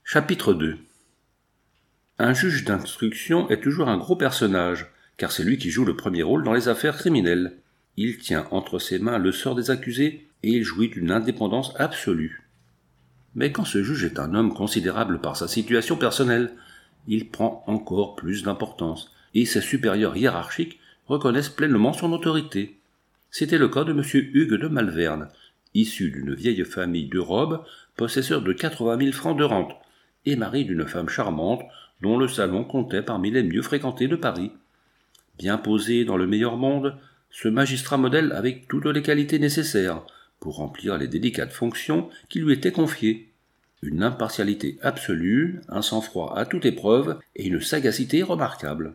Chapitre 2. Un juge d'instruction est toujours un gros personnage, car c'est lui qui joue le premier rôle dans les affaires criminelles. Il tient entre ses mains le sort des accusés et il jouit d'une indépendance absolue. Mais quand ce juge est un homme considérable par sa situation personnelle, il prend encore plus d'importance, et ses supérieurs hiérarchiques reconnaissent pleinement son autorité. C'était le cas de M. Hugues de Malverne, issu d'une vieille famille de robes, possesseur de 80 000 francs de rente, et mari d'une femme charmante dont le salon comptait parmi les mieux fréquentés de Paris. Bien posé dans le meilleur monde, ce magistrat modèle avait toutes les qualités nécessaires pour remplir les délicates fonctions qui lui étaient confiées. Une impartialité absolue, un sang-froid à toute épreuve et une sagacité remarquable.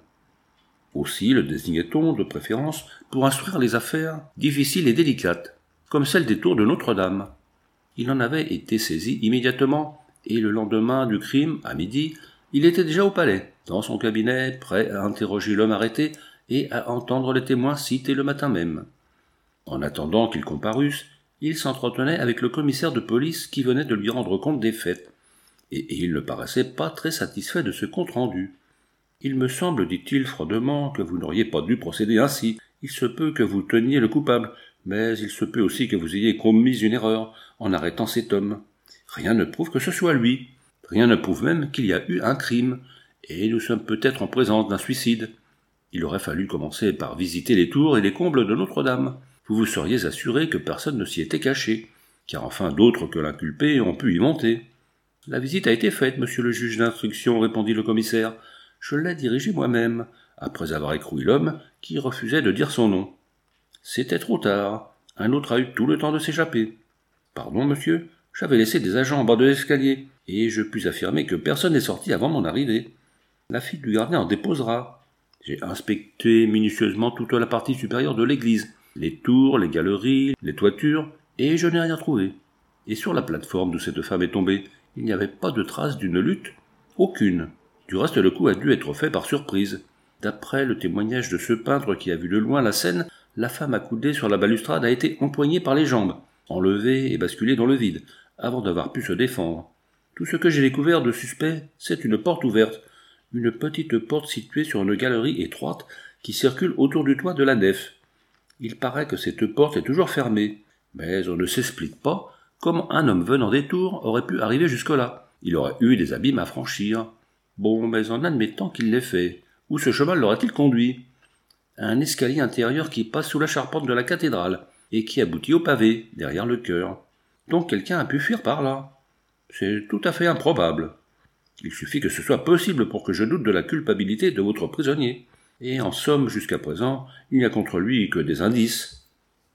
Aussi le désignait-on de préférence pour instruire les affaires difficiles et délicates, comme celle des tours de Notre-Dame. Il en avait été saisi immédiatement, et le lendemain du crime, à midi, il était déjà au palais, dans son cabinet, prêt à interroger l'homme arrêté et à entendre les témoins cités le matin même. En attendant qu'ils comparussent, il s'entretenait avec le commissaire de police qui venait de lui rendre compte des faits, et il ne paraissait pas très satisfait de ce compte-rendu. « Il me semble, dit-il froidement, que vous n'auriez pas dû procéder ainsi. Il se peut que vous teniez le coupable, mais il se peut aussi que vous ayez commis une erreur en arrêtant cet homme. Rien ne prouve que ce soit lui. Rien ne prouve même qu'il y a eu un crime, et nous sommes peut-être en présence d'un suicide. Il aurait fallu commencer par visiter les tours et les combles de Notre-Dame. Vous vous seriez assuré que personne ne s'y était caché, car enfin d'autres que l'inculpé ont pu y monter. »« La visite a été faite, monsieur le juge d'instruction, répondit le commissaire. Je l'ai dirigée moi-même, après avoir écroué l'homme qui refusait de dire son nom. C'était trop tard. Un autre a eu tout le temps de s'échapper. Pardon, monsieur, j'avais laissé des agents en bas de l'escalier, et je puis affirmer que personne n'est sorti avant mon arrivée. La fille du gardien en déposera. J'ai inspecté minutieusement toute la partie supérieure de l'église, les tours, les galeries, les toitures, et je n'ai rien trouvé. Et sur la plateforme d'où cette femme est tombée, il n'y avait pas de trace d'une lutte. Aucune. Du reste, le coup a dû être fait par surprise. D'après le témoignage de ce peintre qui a vu de loin la scène, la femme accoudée sur la balustrade a été empoignée par les jambes, enlevée et basculée dans le vide, avant d'avoir pu se défendre. Tout ce que j'ai découvert de suspect, c'est une porte ouverte, une petite porte située sur une galerie étroite qui circule autour du toit de la nef. Il paraît que cette porte est toujours fermée, mais on ne s'explique pas comment un homme venant des tours aurait pu arriver jusque-là. Il aurait eu des abîmes à franchir. Bon, mais en admettant qu'il l'ait fait, où ce cheval l'aurait-il conduit? Un escalier intérieur qui passe sous la charpente de la cathédrale, et qui aboutit au pavé, derrière le chœur. Donc quelqu'un a pu fuir par là. C'est tout à fait improbable. Il suffit que ce soit possible pour que je doute de la culpabilité de votre prisonnier. Et en somme, jusqu'à présent, il n'y a contre lui que des indices.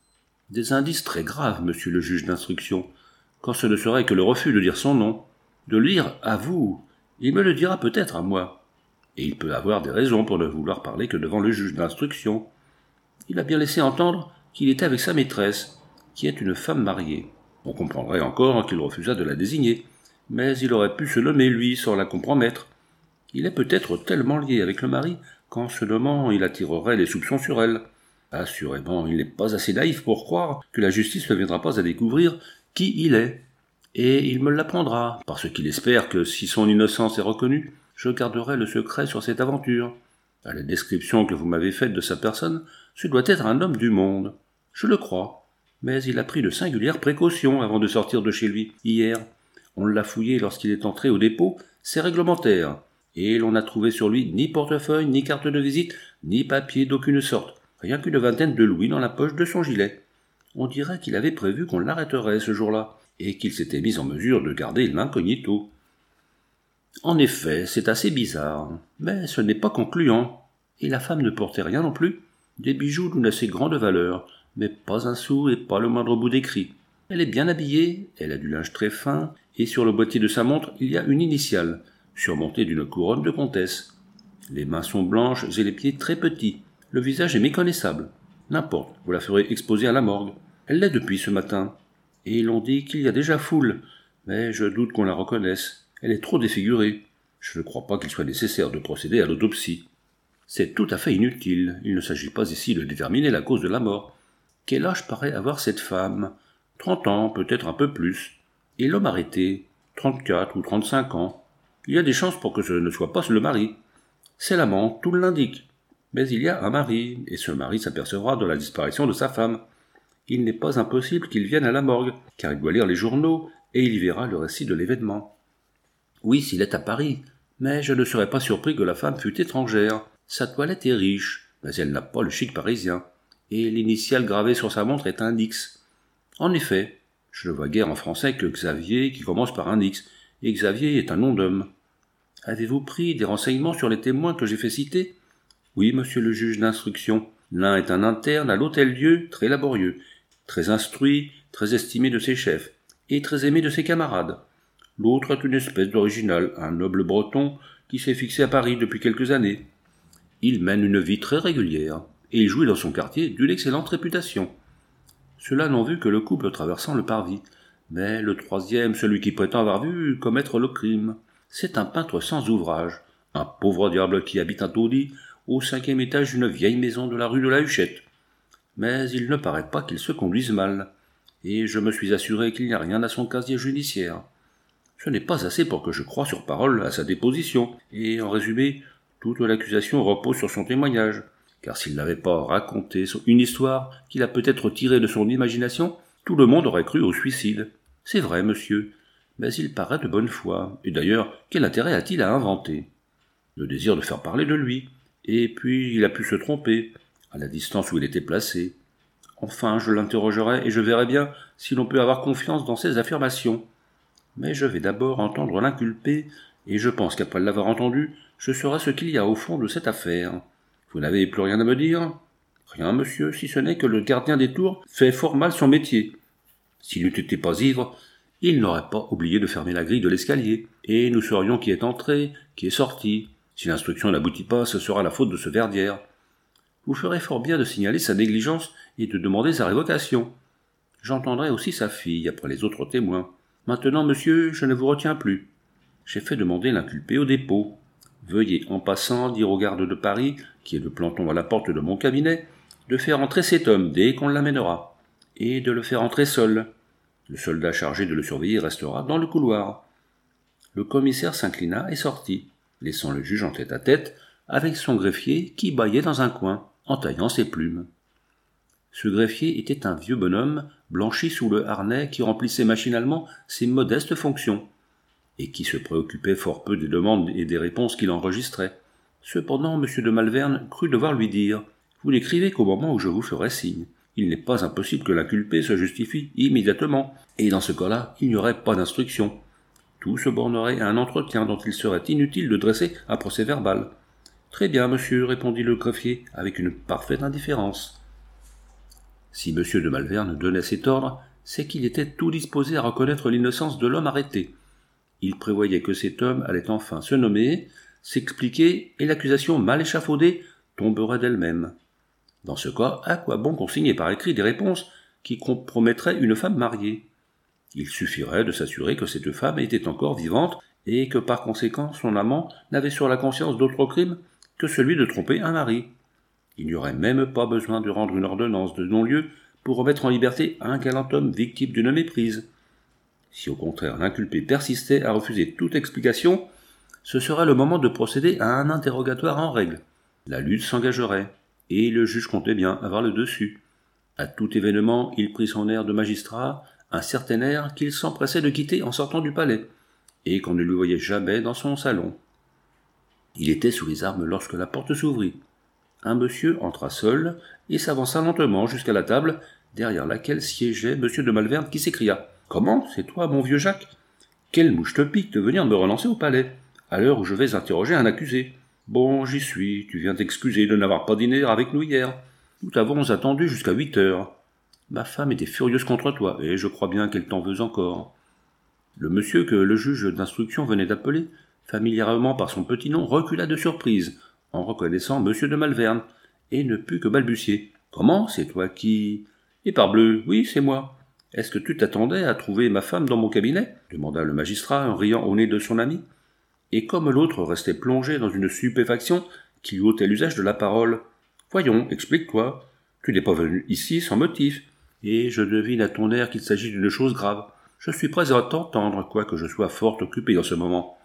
Des indices très graves, monsieur le juge d'instruction, quand ce ne serait que le refus de dire son nom. De le dire à vous, il me le dira peut-être à moi. Et il peut avoir des raisons pour ne vouloir parler que devant le juge d'instruction. Il a bien laissé entendre qu'il était avec sa maîtresse, qui est une femme mariée. On comprendrait encore qu'il refusât de la désigner, mais il aurait pu se nommer lui sans la compromettre. Il est peut-être tellement lié avec le mari qu'en se nommant il attirerait les soupçons sur elle. Assurément, il n'est pas assez naïf pour croire que la justice ne viendra pas à découvrir qui il est. Et il me l'apprendra, parce qu'il espère que si son innocence est reconnue, je garderai le secret sur cette aventure. À la description que vous m'avez faite de sa personne, ce doit être un homme du monde. Je le crois. Mais il a pris de singulières précautions avant de sortir de chez lui, hier. On l'a fouillé lorsqu'il est entré au dépôt, c'est réglementaire. Et l'on n'a trouvé sur lui ni portefeuille, ni carte de visite, ni papier d'aucune sorte. Rien qu'une vingtaine de louis dans la poche de son gilet. On dirait qu'il avait prévu qu'on l'arrêterait ce jour-là, et qu'il s'était mis en mesure de garder l'incognito. En effet, c'est assez bizarre, mais ce n'est pas concluant. Et la femme ne portait rien non plus. Des bijoux d'une assez grande valeur, mais pas un sou et pas le moindre bout d'écrit. Elle est bien habillée, elle a du linge très fin, et sur le boîtier de sa montre, il y a une initiale, surmontée d'une couronne de comtesse. Les mains sont blanches et les pieds très petits. Le visage est méconnaissable. N'importe, vous la ferez exposer à la morgue. Elle l'est depuis ce matin. Et l'on dit qu'il y a déjà foule, mais je doute qu'on la reconnaisse. Elle est trop défigurée. Je ne crois pas qu'il soit nécessaire de procéder à l'autopsie. C'est tout à fait inutile. Il ne s'agit pas ici de déterminer la cause de la mort. Quel âge paraît avoir cette femme? 30 ans, peut-être un peu plus. Et l'homme arrêté? 34 ou 35 ans. Il y a des chances pour que ce ne soit pas le mari. C'est l'amant, tout l'indique. Mais il y a un mari, et ce mari s'apercevra de la disparition de sa femme. Il n'est pas impossible qu'il vienne à la morgue, car il doit lire les journaux, et il y verra le récit de l'événement. Oui, s'il est à Paris, mais je ne serais pas surpris que la femme fût étrangère. Sa toilette est riche, mais elle n'a pas le chic parisien, et l'initiale gravée sur sa montre est un X. En effet, je ne vois guère en français que Xavier qui commence par un X, et Xavier est un nom d'homme. Avez-vous pris des renseignements sur les témoins que j'ai fait citer? Oui, monsieur le juge d'instruction. L'un est un interne à l'Hôtel-Dieu, très laborieux, très instruit, très estimé de ses chefs, et très aimé de ses camarades. L'autre est une espèce d'original, un noble breton qui s'est fixé à Paris depuis quelques années. Il mène une vie très régulière, et il jouit dans son quartier d'une excellente réputation. Ceux-là n'ont vu que le couple traversant le parvis, mais le troisième, celui qui prétend avoir vu commettre le crime, c'est un peintre sans ouvrage, un pauvre diable qui habite un taudis au 5e étage d'une vieille maison de la rue de la Huchette. Mais il ne paraît pas qu'il se conduise mal, et je me suis assuré qu'il n'y a rien à son casier judiciaire. Ce n'est pas assez pour que je croie sur parole à sa déposition, et en résumé, toute l'accusation repose sur son témoignage, car s'il n'avait pas raconté une histoire qu'il a peut-être tirée de son imagination, tout le monde aurait cru au suicide. C'est vrai, monsieur, mais il paraît de bonne foi, et d'ailleurs, quel intérêt a-t-il à inventer? Le désir de faire parler de lui, et puis il a pu se tromper, à la distance où il était placé. Enfin, je l'interrogerai et je verrai bien si l'on peut avoir confiance dans ses affirmations. Mais je vais d'abord entendre l'inculpé, et je pense qu'après l'avoir entendu, je saurai ce qu'il y a au fond de cette affaire. Vous n'avez plus rien à me dire? Rien, monsieur, si ce n'est que le gardien des tours fait fort mal son métier. S'il n'eût été pas ivre, il n'aurait pas oublié de fermer la grille de l'escalier, et nous saurions qui est entré, qui est sorti. Si l'instruction n'aboutit pas, ce sera la faute de ce Verdière. Vous ferez fort bien de signaler sa négligence et de demander sa révocation. J'entendrai aussi sa fille, après les autres témoins. Maintenant, monsieur, je ne vous retiens plus. J'ai fait demander l'inculpé au dépôt. Veuillez en passant dire au garde de Paris, qui est de planton à la porte de mon cabinet, de faire entrer cet homme dès qu'on l'amènera, et de le faire entrer seul. Le soldat chargé de le surveiller restera dans le couloir. Le commissaire s'inclina et sortit, laissant le juge en tête-à-tête avec son greffier qui bâillait dans un coin, en taillant ses plumes. Ce greffier était un vieux bonhomme, blanchi sous le harnais qui remplissait machinalement ses modestes fonctions, et qui se préoccupait fort peu des demandes et des réponses qu'il enregistrait. Cependant, M. de Malvern crut devoir lui dire « Vous n'écrivez qu'au moment où je vous ferai signe. Il n'est pas impossible que l'inculpé se justifie immédiatement, et dans ce cas-là, il n'y aurait pas d'instruction. Tout se bornerait à un entretien dont il serait inutile de dresser un procès-verbal. » « Très bien, monsieur, répondit le greffier, avec une parfaite indifférence. Si M. de Malvern donnait cet ordre, c'est qu'il était tout disposé à reconnaître l'innocence de l'homme arrêté. Il prévoyait que cet homme allait enfin se nommer, s'expliquer, et l'accusation mal échafaudée tomberait d'elle-même. Dans ce cas, à quoi bon consigner par écrit des réponses qui compromettraient une femme mariée? Il suffirait de s'assurer que cette femme était encore vivante et que par conséquent son amant n'avait sur la conscience d'autre crime que celui de tromper un mari. Il n'y aurait même pas besoin de rendre une ordonnance de non-lieu pour remettre en liberté un galant homme victime d'une méprise. Si au contraire l'inculpé persistait à refuser toute explication, ce serait le moment de procéder à un interrogatoire en règle. La lutte s'engagerait, et le juge comptait bien avoir le dessus. À tout événement, il prit son air de magistrat, un certain air qu'il s'empressait de quitter en sortant du palais, et qu'on ne lui voyait jamais dans son salon. Il était sous les armes lorsque la porte s'ouvrit. Un monsieur entra seul et s'avança lentement jusqu'à la table derrière laquelle siégeait M. de Malvern qui s'écria « Comment, c'est toi, mon vieux Jacques? Quelle mouche te pique de venir me relancer au palais, à l'heure où je vais interroger un accusé? Bon, j'y suis, tu viens t'excuser de n'avoir pas dîné avec nous hier. Nous t'avons attendu jusqu'à 8 heures. Ma femme était furieuse contre toi, et je crois bien qu'elle t'en veut encore. » Le monsieur que le juge d'instruction venait d'appeler, familièrement par son petit nom, recula de surprise, en reconnaissant M. de Malvern, et ne put que balbutier. « Comment, c'est toi qui... »« Et parbleu, oui, c'est moi. Est-ce que tu t'attendais à trouver ma femme dans mon cabinet ?» demanda le magistrat en riant au nez de son ami. Et comme l'autre restait plongé dans une stupéfaction qui lui ôtait l'usage de la parole, « Voyons, explique-toi. Tu n'es pas venu ici sans motif, et je devine à ton air qu'il s'agit d'une chose grave. Je suis prêt à t'entendre, quoique je sois fort occupé en ce moment.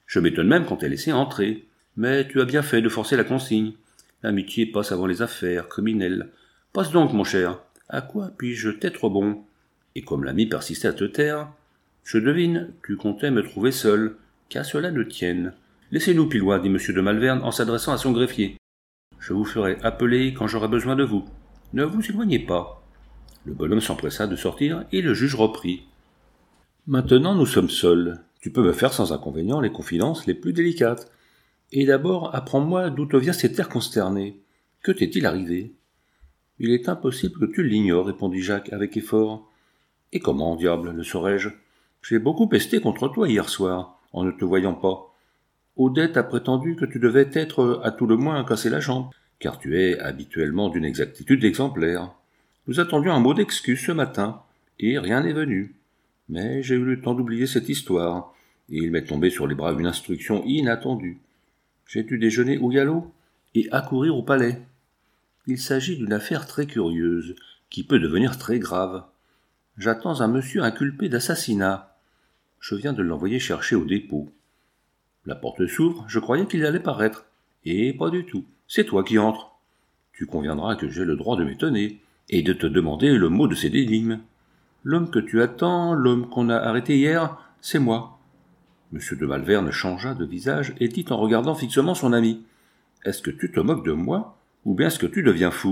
Je m'étonne même qu'on t'ait laissé entrer. Mais tu as bien fait de forcer la consigne. L'amitié passe avant les affaires criminelles. Passe donc, mon cher. À quoi puis-je t'être bon ? Et comme l'ami persistait à te taire, je devine, tu comptais me trouver seul, qu'à cela ne tienne. Laissez-nous, Pilois, dit M. de Malvern en s'adressant à son greffier. Je vous ferai appeler quand j'aurai besoin de vous. Ne vous éloignez pas. Le bonhomme s'empressa de sortir et le juge reprit. Maintenant nous sommes seuls. Tu peux me faire sans inconvénient les confidences les plus délicates. Et d'abord, apprends-moi d'où te vient cet air consterné. Que t'est-il arrivé ? Il est impossible que tu l'ignores, répondit Jacques avec effort. Et comment, diable, le saurais-je ? J'ai beaucoup pesté contre toi hier soir, en ne te voyant pas. Odette a prétendu que tu devais être, à tout le moins, cassé la jambe, car tu es habituellement d'une exactitude exemplaire. Nous attendions un mot d'excuse ce matin, et rien n'est venu. Mais j'ai eu le temps d'oublier cette histoire, et il m'est tombé sur les bras une instruction inattendue. J'ai dû déjeuner au galop et accourir au palais. Il s'agit d'une affaire très curieuse, qui peut devenir très grave. J'attends un monsieur inculpé d'assassinat. Je viens de l'envoyer chercher au dépôt. La porte s'ouvre, je croyais qu'il allait paraître. Et pas du tout, c'est toi qui entres. Tu conviendras que j'ai le droit de m'étonner, et de te demander le mot de cette énigme. L'homme que tu attends, l'homme qu'on a arrêté hier, c'est moi. M. de Malvern changea de visage et dit en regardant fixement son ami. Est-ce que tu te moques de moi, ou bien est-ce que tu deviens fou ?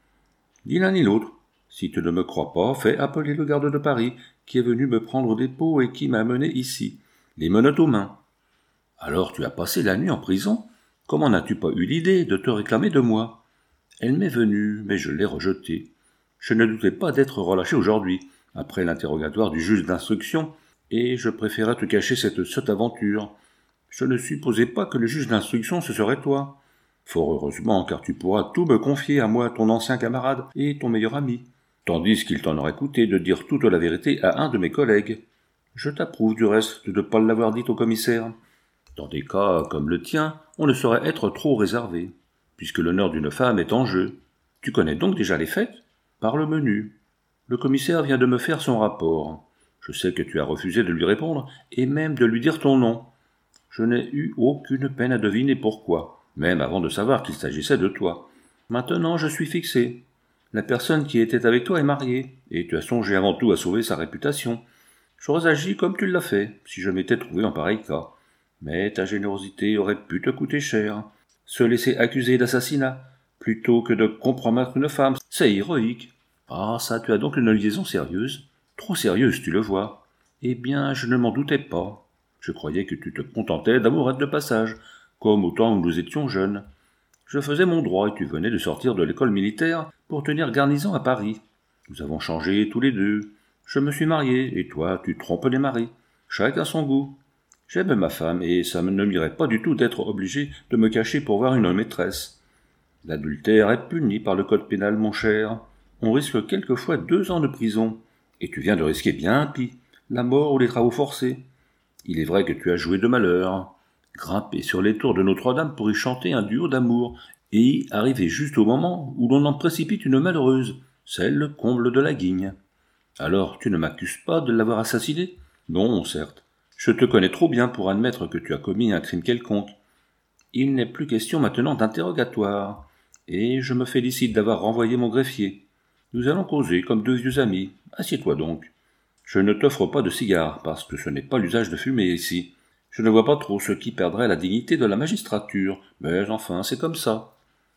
Ni l'un ni l'autre. Si tu ne me crois pas, fais appeler le garde de Paris, qui est venu me prendre au dépôt et qui m'a amené ici, les menottes aux mains. Alors tu as passé la nuit en prison ? Comment n'as-tu pas eu l'idée de te réclamer de moi ? Elle m'est venue, mais je l'ai rejetée. Je ne doutais pas d'être relâché aujourd'hui, après l'interrogatoire du juge d'instruction, et je préférais te cacher cette sotte aventure. Je ne supposais pas que le juge d'instruction ce serait toi. Fort heureusement, car tu pourras tout me confier à moi, ton ancien camarade et ton meilleur ami, tandis qu'il t'en aurait coûté de dire toute la vérité à un de mes collègues. Je t'approuve du reste de ne pas l'avoir dit au commissaire. Dans des cas comme le tien, on ne saurait être trop réservé, puisque l'honneur d'une femme est en jeu. Tu connais donc déjà les faits ? Par le menu. Le commissaire vient de me faire son rapport. Je sais que tu as refusé de lui répondre, et même de lui dire ton nom. Je n'ai eu aucune peine à deviner pourquoi, même avant de savoir qu'il s'agissait de toi. Maintenant, je suis fixé. La personne qui était avec toi est mariée, et tu as songé avant tout à sauver sa réputation. J'aurais agi comme tu l'as fait, si je m'étais trouvé en pareil cas. Mais ta générosité aurait pu te coûter cher. Se laisser accuser d'assassinat, plutôt que de compromettre une femme, c'est héroïque. Ah, ça, tu as donc une liaison sérieuse. Trop sérieuse, tu le vois. Eh bien, je ne m'en doutais pas. Je croyais que tu te contentais d'amourettes de passage, comme au temps où nous étions jeunes. Je faisais mon droit et tu venais de sortir de l'école militaire pour tenir garnison à Paris. Nous avons changé tous les deux. Je me suis marié, et toi, tu trompes les maris. Chacun son goût. J'aime ma femme, et ça ne m'irait pas du tout d'être obligé de me cacher pour voir une maîtresse. L'adultère est puni par le code pénal, mon cher. On risque quelquefois 2 ans de prison. Et tu viens de risquer bien pis, la mort ou les travaux forcés. Il est vrai que tu as joué de malheur, grimpé sur les tours de Notre-Dame pour y chanter un duo d'amour, et arrivé juste au moment où l'on en précipite une malheureuse, celle comble de la guigne. Alors tu ne m'accuses pas de l'avoir assassinée ? Non, certes. Je te connais trop bien pour admettre que tu as commis un crime quelconque. Il n'est plus question maintenant d'interrogatoire, et je me félicite d'avoir renvoyé mon greffier. Nous allons causer comme 2 vieux amis. Assieds-toi donc. Je ne t'offre pas de cigare, parce que ce n'est pas l'usage de fumer ici. Je ne vois pas trop ce qui perdrait la dignité de la magistrature, mais enfin, c'est comme ça.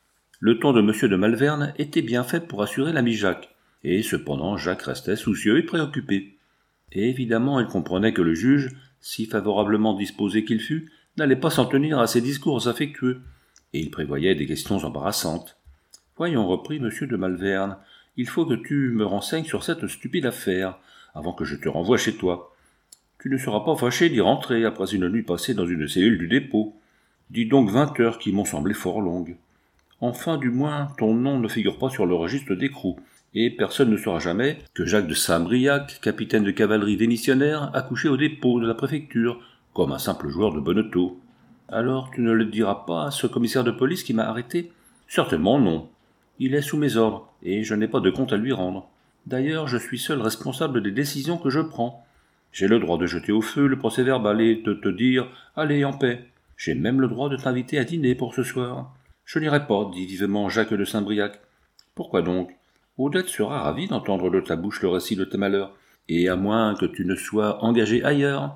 Le ton de M. de Malvern était bien fait pour assurer l'ami Jacques, et cependant Jacques restait soucieux et préoccupé. Et évidemment, il comprenait que le juge, si favorablement disposé qu'il fût, n'allait pas s'en tenir à ses discours affectueux, et il prévoyait des questions embarrassantes. « Voyons, reprit M. de Malvern, il faut que tu me renseignes sur cette stupide affaire, avant que je te renvoie chez toi. Tu ne seras pas fâché d'y rentrer après une nuit passée dans une cellule du dépôt. Dis donc 20 heures qui m'ont semblé fort longues. Enfin, du moins, ton nom ne figure pas sur le registre d'écrou, et personne ne saura jamais que Jacques de Saint-Briac, capitaine de cavalerie démissionnaire, a couché au dépôt de la préfecture, comme un simple joueur de bonneteau. Alors tu ne le diras pas à ce commissaire de police qui m'a arrêté ? Certainement non. Il est sous mes ordres, et je n'ai pas de compte à lui rendre. D'ailleurs, je suis seul responsable des décisions que je prends. J'ai le droit de jeter au feu le procès-verbal et de te dire « Allez, en paix ». J'ai même le droit de t'inviter à dîner pour ce soir. Je n'irai pas, dit vivement Jacques de Saint-Briac. Pourquoi donc? Odette sera ravie d'entendre de ta bouche le récit de tes malheurs, et à moins que tu ne sois engagé ailleurs.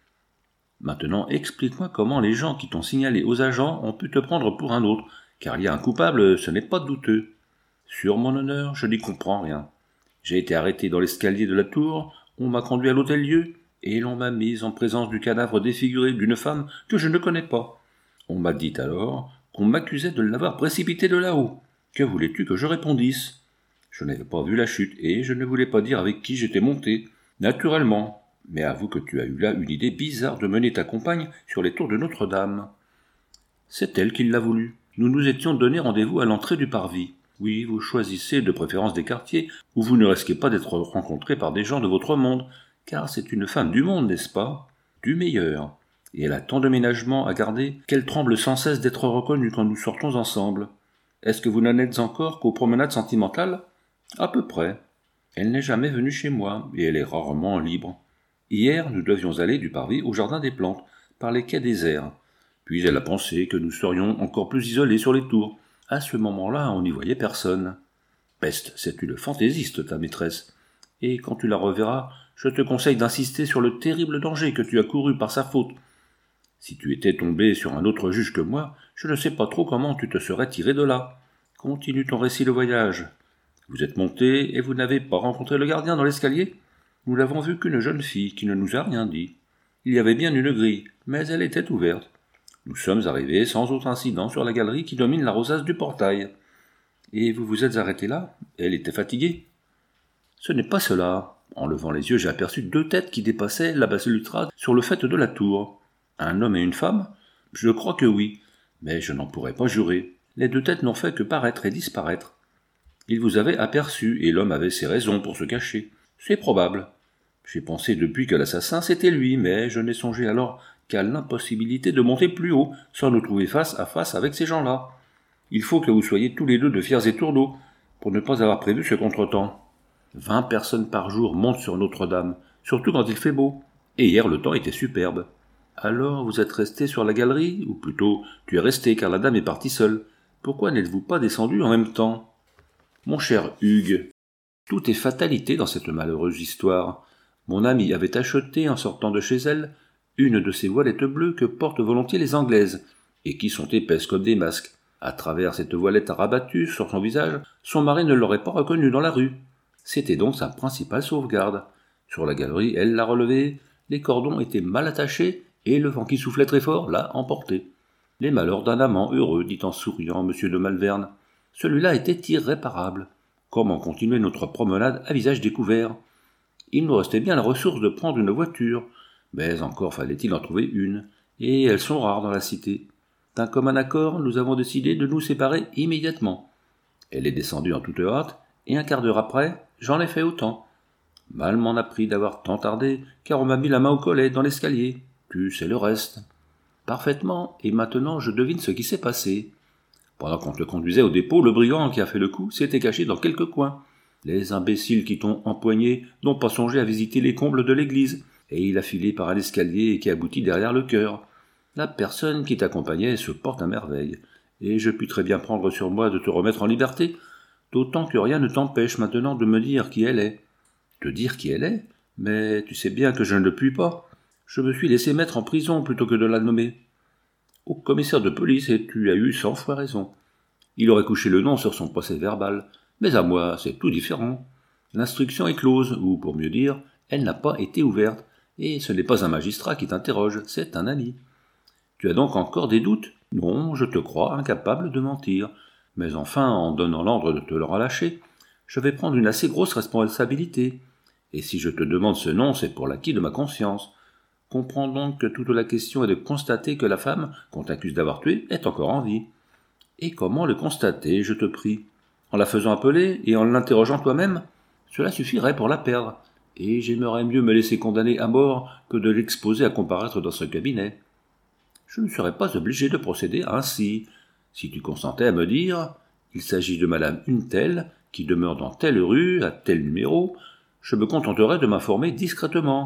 Maintenant, explique-moi comment les gens qui t'ont signalé aux agents ont pu te prendre pour un autre, car il y a un coupable, ce n'est pas douteux. Sur mon honneur, je n'y comprends rien. J'ai été arrêté dans l'escalier de la tour, on m'a conduit à l'hôtel-Dieu, et l'on m'a mis en présence du cadavre défiguré d'une femme que je ne connais pas. On m'a dit alors qu'on m'accusait de l'avoir précipité de là-haut. Que voulais-tu que je répondisse? Je n'avais pas vu la chute, et je ne voulais pas dire avec qui j'étais monté. Naturellement. Mais avoue que tu as eu là une idée bizarre de mener ta compagne sur les tours de Notre-Dame. C'est elle qui l'a voulu. Nous nous étions donné rendez-vous à l'entrée du parvis. Oui, vous choisissez de préférence des quartiers où vous ne risquez pas d'être rencontré par des gens de votre monde, car c'est une femme du monde, n'est-ce pas? Du meilleur. Et elle a tant de ménagements à garder qu'elle tremble sans cesse d'être reconnue quand nous sortons ensemble. Est-ce que vous n'en êtes encore qu'aux promenades sentimentales? À peu près. Elle n'est jamais venue chez moi, et elle est rarement libre. Hier, nous devions aller du parvis au jardin des plantes, par les quais déserts. Puis elle a pensé que nous serions encore plus isolés sur les tours. À ce moment-là, on n'y voyait personne. Peste, c'est une fantaisiste, ta maîtresse. Et quand tu la reverras, je te conseille d'insister sur le terrible danger que tu as couru par sa faute. Si tu étais tombé sur un autre juge que moi, je ne sais pas trop comment tu te serais tiré de là. Continue ton récit de voyage. Vous êtes monté et vous n'avez pas rencontré le gardien dans l'escalier? Nous n'avons vu qu'une jeune fille qui ne nous a rien dit. Il y avait bien une grille, mais elle était ouverte. Nous sommes arrivés sans autre incident sur la galerie qui domine la rosace du portail. Et vous vous êtes arrêté là? Elle était fatiguée. Ce n'est pas cela. En levant les yeux, j'ai aperçu 2 têtes qui dépassaient la balustrade sur le faîte de la tour. Un homme et une femme? Je crois que oui, mais je n'en pourrais pas jurer. Les 2 têtes n'ont fait que paraître et disparaître. Il vous avait aperçu, et l'homme avait ses raisons pour se cacher. C'est probable. J'ai pensé depuis que l'assassin c'était lui, mais je n'ai songé alors qu'à l'impossibilité de monter plus haut, sans nous trouver face à face avec ces gens-là. Il faut que vous soyez tous les deux de fiers étourdeaux, pour ne pas avoir prévu ce contretemps. 20 personnes par jour montent sur Notre-Dame, surtout quand il fait beau, et hier le temps était superbe. Alors vous êtes resté sur la galerie, ou plutôt tu es resté car la dame est partie seule. Pourquoi n'êtes-vous pas descendu en même temps? Mon cher Hugues, tout est fatalité dans cette malheureuse histoire. Mon amie avait acheté, en sortant de chez elle, une de ces voilettes bleues que portent volontiers les Anglaises, et qui sont épaisses comme des masques. À travers cette voilette rabattue sur son visage, son mari ne l'aurait pas reconnue dans la rue. C'était donc sa principale sauvegarde. Sur la galerie, elle l'a relevée, les cordons étaient mal attachés, et le vent qui soufflait très fort l'a emporté. Les malheurs d'un amant heureux, dit en souriant M. de Malverne. Celui-là était irréparable. Comment continuer notre promenade à visage découvert? Il nous restait bien la ressource de prendre une voiture, mais encore fallait-il en trouver une, et elles sont rares dans la cité. D'un commun accord, nous avons décidé de nous séparer immédiatement. Elle est descendue en toute hâte, et un quart d'heure après, j'en ai fait autant. Mal m'en a pris d'avoir tant tardé, car on m'a mis la main au collet dans l'escalier. Tu sais le reste. Parfaitement, et maintenant je devine ce qui s'est passé. Pendant qu'on te conduisait au dépôt, le brigand qui a fait le coup s'était caché dans quelques coins. Les imbéciles qui t'ont empoigné n'ont pas songé à visiter les combles de l'église, et il a filé par un escalier qui aboutit derrière le chœur. La personne qui t'accompagnait se porte à merveille, et je puis très bien prendre sur moi de te remettre en liberté, d'autant que rien ne t'empêche maintenant de me dire qui elle est. Te dire qui elle est? Mais tu sais bien que je ne le puis pas. Je me suis laissé mettre en prison plutôt que de la nommer. Au commissaire de police, et tu as eu 100 fois raison. Il aurait couché le nom sur son procès-verbal, mais à moi, c'est tout différent. L'instruction est close, ou pour mieux dire, elle n'a pas été ouverte, et ce n'est pas un magistrat qui t'interroge, c'est un ami. Tu as donc encore des doutes? Non, je te crois incapable de mentir, mais enfin, en donnant l'ordre de te le relâcher, je vais prendre une assez grosse responsabilité, et si je te demande ce nom, c'est pour l'acquis de ma conscience. Comprends donc que toute la question est de constater que la femme qu'on t'accuse d'avoir tuée est encore en vie. Et comment le constater, je te prie? En la faisant appeler et en l'interrogeant toi-même? Cela suffirait pour la perdre, et j'aimerais mieux me laisser condamner à mort que de l'exposer à comparaître dans ce cabinet. Je ne serais pas obligé de procéder ainsi. Si tu consentais à me dire « Il s'agit de madame une telle, qui demeure dans telle rue, à tel numéro », je me contenterais de m'informer discrètement.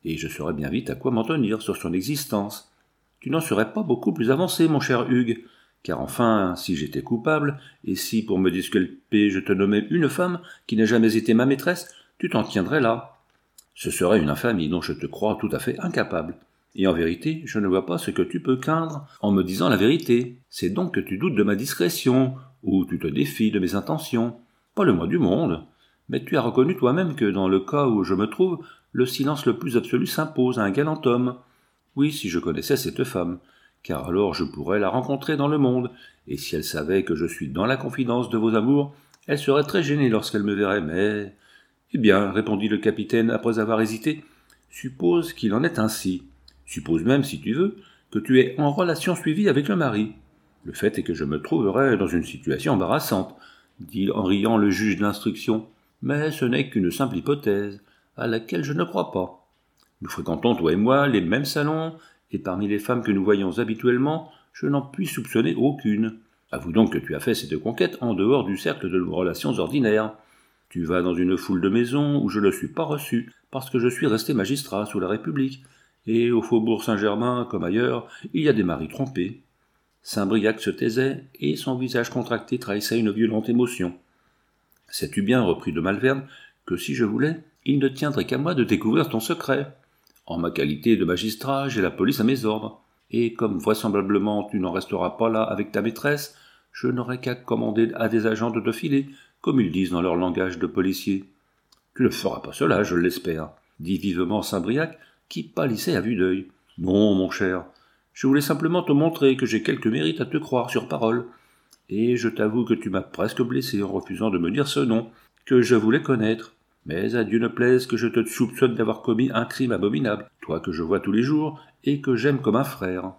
et je saurais bien vite à quoi m'en tenir sur son existence. Tu n'en serais pas beaucoup plus avancé, mon cher Hugues, car enfin, si j'étais coupable, et si pour me disculper je te nommais une femme qui n'a jamais été ma maîtresse, tu t'en tiendrais là. Ce serait une infamie dont je te crois tout à fait incapable. Et en vérité, je ne vois pas ce que tu peux craindre en me disant la vérité. C'est donc que tu doutes de ma discrétion, ou tu te défies de mes intentions. Pas le moins du monde. Mais tu as reconnu toi-même que dans le cas où je me trouve, le silence le plus absolu s'impose à un galant homme. Oui, si je connaissais cette femme, car alors je pourrais la rencontrer dans le monde, et si elle savait que je suis dans la confidence de vos amours, elle serait très gênée lorsqu'elle me verrait, mais... Eh bien, répondit le capitaine après avoir hésité, suppose qu'il en est ainsi. Suppose même, si tu veux, que tu es en relation suivie avec le mari. Le fait est que je me trouverais dans une situation embarrassante, dit en riant le juge d'instruction, mais ce n'est qu'une simple hypothèse, à laquelle je ne crois pas. Nous fréquentons, toi et moi, les mêmes salons, et parmi les femmes que nous voyons habituellement, je n'en puis soupçonner aucune. Avoue donc que tu as fait cette conquête en dehors du cercle de nos relations ordinaires. Tu vas dans une foule de maisons où je ne suis pas reçu, parce que je suis resté magistrat sous la République, et au faubourg Saint-Germain, comme ailleurs, il y a des maris trompés. Saint-Briac se taisait, et son visage contracté trahissait une violente émotion. Sais-tu bien, reprit de Malvern, que si je voulais, il ne tiendrait qu'à moi de découvrir ton secret. En ma qualité de magistrat, j'ai la police à mes ordres, et comme vraisemblablement tu n'en resteras pas là avec ta maîtresse, je n'aurai qu'à commander à des agents de te filer, comme ils disent dans leur langage de policier. Tu ne feras pas cela, je l'espère, dit vivement Saint-Briac, qui pâlissait à vue d'œil. Non, mon cher, je voulais simplement te montrer que j'ai quelque mérite à te croire sur parole, et je t'avoue que tu m'as presque blessé en refusant de me dire ce nom, que je voulais connaître. Mais à Dieu ne plaise que je te soupçonne d'avoir commis un crime abominable, toi que je vois tous les jours, et que j'aime comme un frère.